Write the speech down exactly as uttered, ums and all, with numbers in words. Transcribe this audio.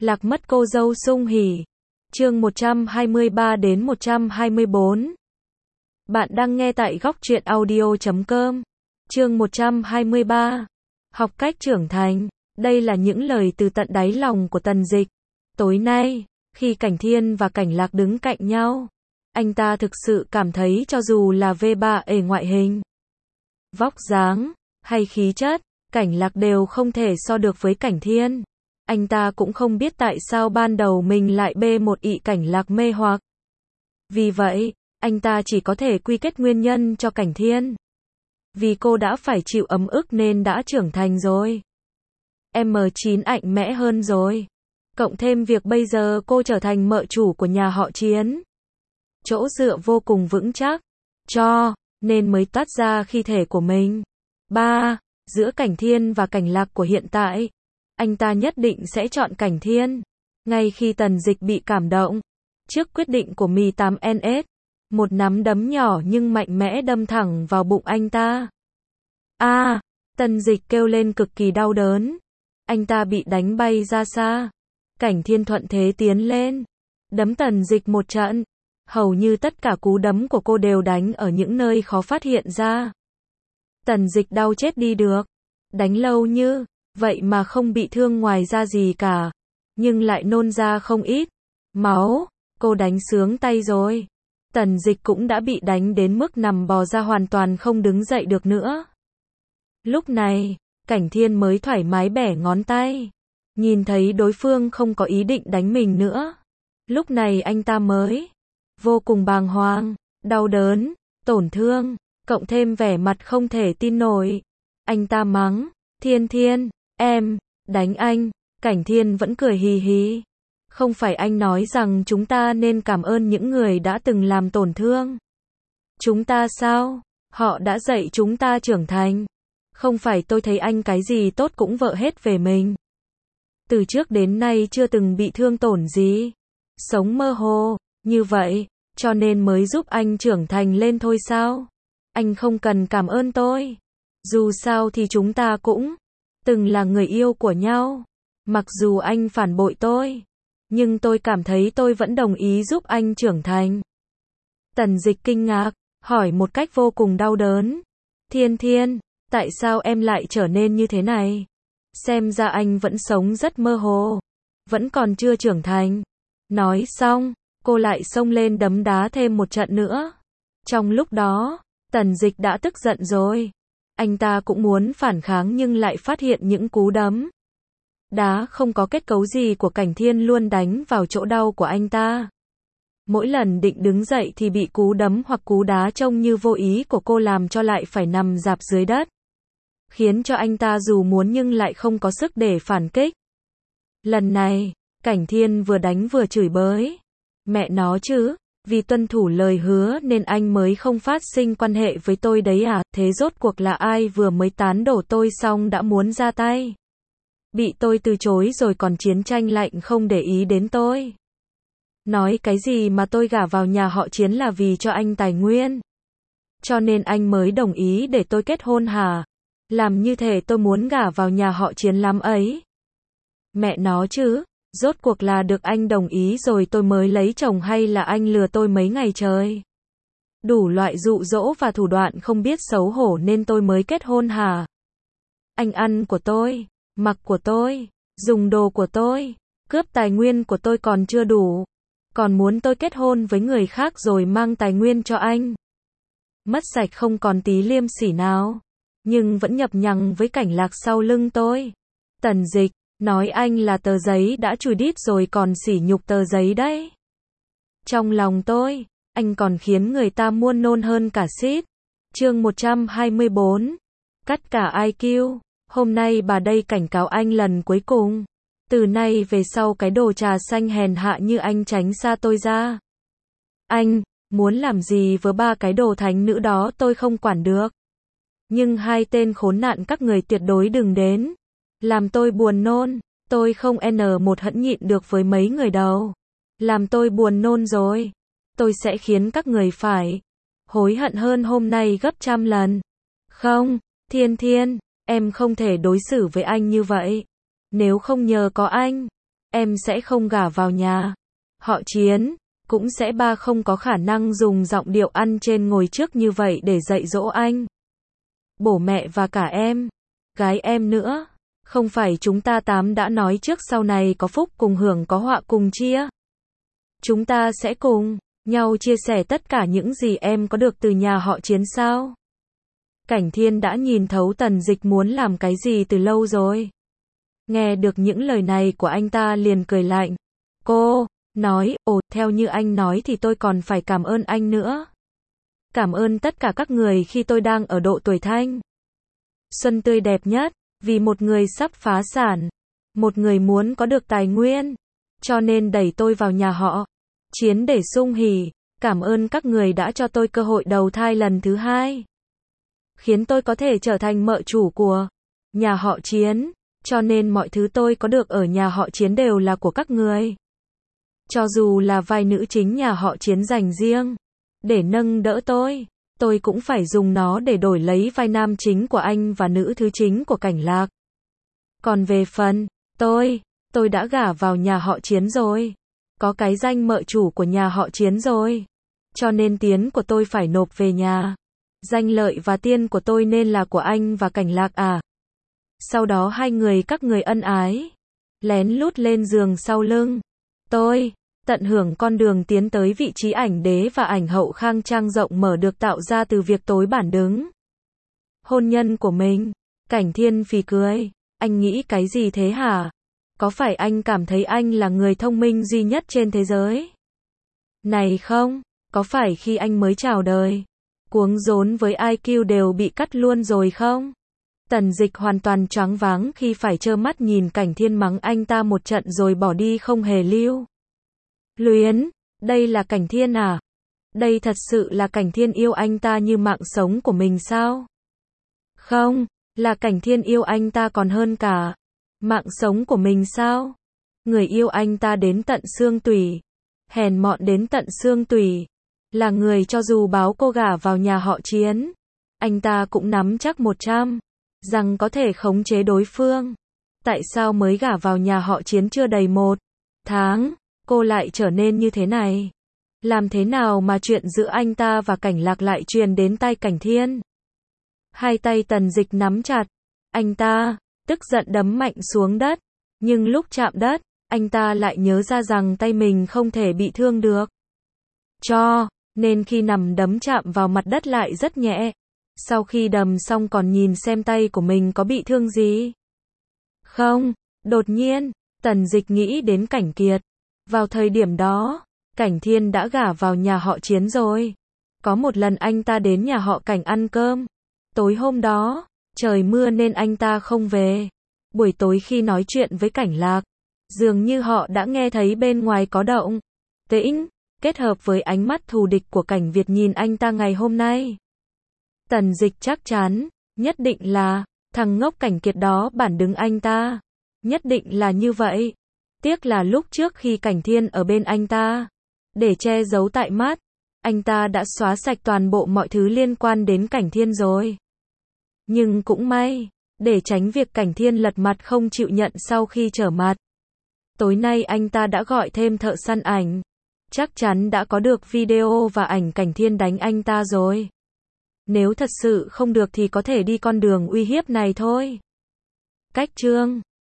Lạc mất cô dâu sung hỉ. Chương một trăm hai mươi ba đến một trăm hai mươi bốn. Bạn đang nghe tại góc truyện audio chấm com. Chương một trăm hai mươi ba. Học cách trưởng thành. Đây là những lời từ tận đáy lòng của Tần Dịch. Tối nay, khi Cảnh Thiên và Cảnh Lạc đứng cạnh nhau, anh ta thực sự cảm thấy cho dù là vê ba ở ngoại hình, vóc dáng, hay khí chất, Cảnh Lạc đều không thể so được với Cảnh Thiên. Anh ta cũng không biết tại sao ban đầu mình lại bê một ị Cảnh Lạc mê hoặc. Vì vậy, anh ta chỉ có thể quy kết nguyên nhân cho Cảnh Thiên. Vì cô đã phải chịu ấm ức nên đã trưởng thành rồi. em chín mạnh mẽ hơn rồi. Cộng thêm việc bây giờ cô trở thành mợ chủ của nhà họ Chiến. Chỗ dựa vô cùng vững chắc. Cho nên mới toát ra khí thể của mình. ba. Giữa Cảnh Thiên và Cảnh Lạc của hiện tại, anh ta nhất định sẽ chọn Cảnh Thiên. Ngay khi Tần Dịch bị cảm động trước quyết định của Mi tám en ét, một nắm đấm nhỏ nhưng mạnh mẽ đâm thẳng vào bụng anh ta. A, à, Tần Dịch kêu lên cực kỳ đau đớn. Anh ta bị đánh bay ra xa. Cảnh Thiên thuận thế tiến lên, đấm Tần Dịch một trận. Hầu như tất cả cú đấm của cô đều đánh ở những nơi khó phát hiện ra. Tần Dịch đau chết đi được. Đánh lâu như vậy mà không bị thương ngoài da gì cả, nhưng lại nôn ra không ít máu. Cô đánh sướng tay rồi. Tần Dịch cũng đã bị đánh đến mức nằm bò ra hoàn toàn không đứng dậy được nữa. Lúc này, Cảnh Thiên mới thoải mái bẻ ngón tay. Nhìn thấy đối phương không có ý định đánh mình nữa. Lúc này anh ta mới vô cùng bàng hoàng, đau đớn, tổn thương, cộng thêm vẻ mặt không thể tin nổi. Anh ta mắng, Thiên Thiên, em, đánh anh. Cảnh Thiên vẫn cười hì hì. Không phải anh nói rằng chúng ta nên cảm ơn những người đã từng làm tổn thương chúng ta sao? Họ đã dạy chúng ta trưởng thành. Không phải tôi thấy anh cái gì tốt cũng vợ hết về mình. Từ trước đến nay chưa từng bị thương tổn gì. Sống mơ hồ, như vậy, cho nên mới giúp anh trưởng thành lên thôi sao? Anh không cần cảm ơn tôi. Dù sao thì chúng ta cũng từng là người yêu của nhau. Mặc dù anh phản bội tôi, nhưng tôi cảm thấy tôi vẫn đồng ý giúp anh trưởng thành. Tần Dịch kinh ngạc, hỏi một cách vô cùng đau đớn. Thiên Thiên, tại sao em lại trở nên như thế này? Xem ra anh vẫn sống rất mơ hồ, vẫn còn chưa trưởng thành. Nói xong, cô lại xông lên đấm đá thêm một trận nữa. Trong lúc đó, Tần Dịch đã tức giận rồi. Anh ta cũng muốn phản kháng nhưng lại phát hiện những cú đấm đá không có kết cấu gì của Cảnh Thiên luôn đánh vào chỗ đau của anh ta. Mỗi lần định đứng dậy thì bị cú đấm hoặc cú đá trông như vô ý của cô làm cho lại phải nằm rạp dưới đất, khiến cho anh ta dù muốn nhưng lại không có sức để phản kích. Lần này, Cảnh Thiên vừa đánh vừa chửi bới. Mẹ nó chứ, vì tuân thủ lời hứa nên anh mới không phát sinh quan hệ với tôi đấy à? Thế rốt cuộc là ai vừa mới tán đổ tôi xong đã muốn ra tay? Bị tôi từ chối rồi còn chiến tranh lạnh không để ý đến tôi. Nói cái gì mà tôi gả vào nhà họ Chiến là vì cho anh tài nguyên, cho nên anh mới đồng ý để tôi kết hôn hả? Làm như thể tôi muốn gả vào nhà họ Chiến lắm ấy. Mẹ nó chứ, rốt cuộc là được anh đồng ý rồi tôi mới lấy chồng hay là anh lừa tôi mấy ngày trời? Đủ loại dụ dỗ và thủ đoạn không biết xấu hổ nên tôi mới kết hôn hả? Anh ăn của tôi, mặc của tôi, dùng đồ của tôi, cướp tài nguyên của tôi còn chưa đủ, còn muốn tôi kết hôn với người khác rồi mang tài nguyên cho anh. Mất sạch không còn tí liêm sỉ nào, nhưng vẫn nhập nhằng với Cảnh Lạc sau lưng tôi. Tần Dịch, nói anh là tờ giấy đã chùi đít rồi còn sỉ nhục tờ giấy đấy. Trong lòng tôi, anh còn khiến người ta muôn nôn hơn cả xít. Chương một trăm hai mươi bốn. Cắt cả i kiu. Hôm nay bà đây cảnh cáo anh lần cuối cùng. Từ nay về sau cái đồ trà xanh hèn hạ như anh tránh xa tôi ra. Anh, muốn làm gì với ba cái đồ thánh nữ đó tôi không quản được. Nhưng hai tên khốn nạn các người tuyệt đối đừng đến. Làm tôi buồn nôn. Tôi không n một hẫn nhịn được với mấy người đâu. Làm tôi buồn nôn rồi. Tôi sẽ khiến các người phải hối hận hơn hôm nay gấp trăm lần. Không, Thiên Thiên, em không thể đối xử với anh như vậy. Nếu không nhờ có anh, em sẽ không gả vào nhà họ Chiến, cũng sẽ ba không có khả năng dùng giọng điệu ăn trên ngồi trước như vậy để dạy dỗ anh. Bố mẹ và cả em, gái em nữa, không phải chúng ta tám đã nói trước sau này có phúc cùng hưởng có họa cùng chia. Chúng ta sẽ cùng nhau chia sẻ tất cả những gì em có được từ nhà họ Chiến sao? Cảnh Thiên đã nhìn thấu Tần Dịch muốn làm cái gì từ lâu rồi. Nghe được những lời này của anh ta liền cười lạnh. Cô nói, ồ, theo như anh nói thì tôi còn phải cảm ơn anh nữa. Cảm ơn tất cả các người khi tôi đang ở độ tuổi thanh xuân tươi đẹp nhất, vì một người sắp phá sản, một người muốn có được tài nguyên, cho nên đẩy tôi vào nhà họ Chiến để sung hỉ. Cảm ơn các người đã cho tôi cơ hội đầu thai lần thứ hai, khiến tôi có thể trở thành mợ chủ của nhà họ Chiến, cho nên mọi thứ tôi có được ở nhà họ Chiến đều là của các người. Cho dù là vai nữ chính nhà họ Chiến dành riêng để nâng đỡ tôi, tôi cũng phải dùng nó để đổi lấy vai nam chính của anh và nữ thứ chính của Cảnh Lạc. Còn về phần tôi, tôi đã gả vào nhà họ Chiến rồi, có cái danh mợ chủ của nhà họ Chiến rồi, cho nên tiền của tôi phải nộp về nhà. Danh lợi và tiền của tôi nên là của anh và Cảnh Lạc à. Sau đó hai người các người ân ái, lén lút lên giường sau lưng tôi, tận hưởng con đường tiến tới vị trí ảnh đế và ảnh hậu khang trang rộng mở được tạo ra từ việc tối bản đứng hôn nhân của mình. Cảnh Thiên phì cười, anh nghĩ cái gì thế hả? Có phải anh cảm thấy anh là người thông minh duy nhất trên thế giới này không? Có phải khi anh mới chào đời, cuống rốn với i kiu đều bị cắt luôn rồi không? Tần Dịch hoàn toàn choáng váng khi phải trơ mắt nhìn Cảnh Thiên mắng anh ta một trận rồi bỏ đi không hề lưu luyến. Đây là Cảnh Thiên à? Đây thật sự là Cảnh Thiên yêu anh ta như mạng sống của mình sao? Không, là Cảnh Thiên yêu anh ta còn hơn cả mạng sống của mình sao? Người yêu anh ta đến tận xương tủy, hèn mọn đến tận xương tủy, là người cho dù báo cô gả vào nhà họ Chiến, anh ta cũng nắm chắc một trăm rằng có thể khống chế đối phương. Tại sao mới gả vào nhà họ Chiến chưa đầy một tháng, cô lại trở nên như thế này? Làm thế nào mà chuyện giữa anh ta và Cảnh Lạc lại truyền đến tai Cảnh Thiên? Hai tay Tần Dịch nắm chặt, anh ta tức giận đấm mạnh xuống đất, nhưng lúc chạm đất, anh ta lại nhớ ra rằng tay mình không thể bị thương được. Cho nên khi nằm đấm chạm vào mặt đất lại rất nhẹ. Sau khi đấm xong còn nhìn xem tay của mình có bị thương gì không. Đột nhiên, Tần Dịch nghĩ đến Cảnh Kiệt. Vào thời điểm đó, Cảnh Thiên đã gả vào nhà họ Chiến rồi. Có một lần anh ta đến nhà họ Cảnh ăn cơm. Tối hôm đó, trời mưa nên anh ta không về. Buổi tối khi nói chuyện với Cảnh Lạc, dường như họ đã nghe thấy bên ngoài có động tĩnh, kết hợp với ánh mắt thù địch của Cảnh Việt nhìn anh ta ngày hôm nay. Tần Dịch chắc chắn, nhất định là thằng ngốc Cảnh Kiệt đó bản đứng anh ta. Nhất định là như vậy. Tiếc là lúc trước khi Cảnh Thiên ở bên anh ta, để che giấu tại mắt, anh ta đã xóa sạch toàn bộ mọi thứ liên quan đến Cảnh Thiên rồi. Nhưng cũng may, để tránh việc Cảnh Thiên lật mặt không chịu nhận sau khi trở mặt, tối nay anh ta đã gọi thêm thợ săn ảnh. Chắc chắn đã có được video và ảnh Cảnh Thiên đánh anh ta rồi. Nếu thật sự không được thì có thể đi con đường uy hiếp này thôi. Cách chương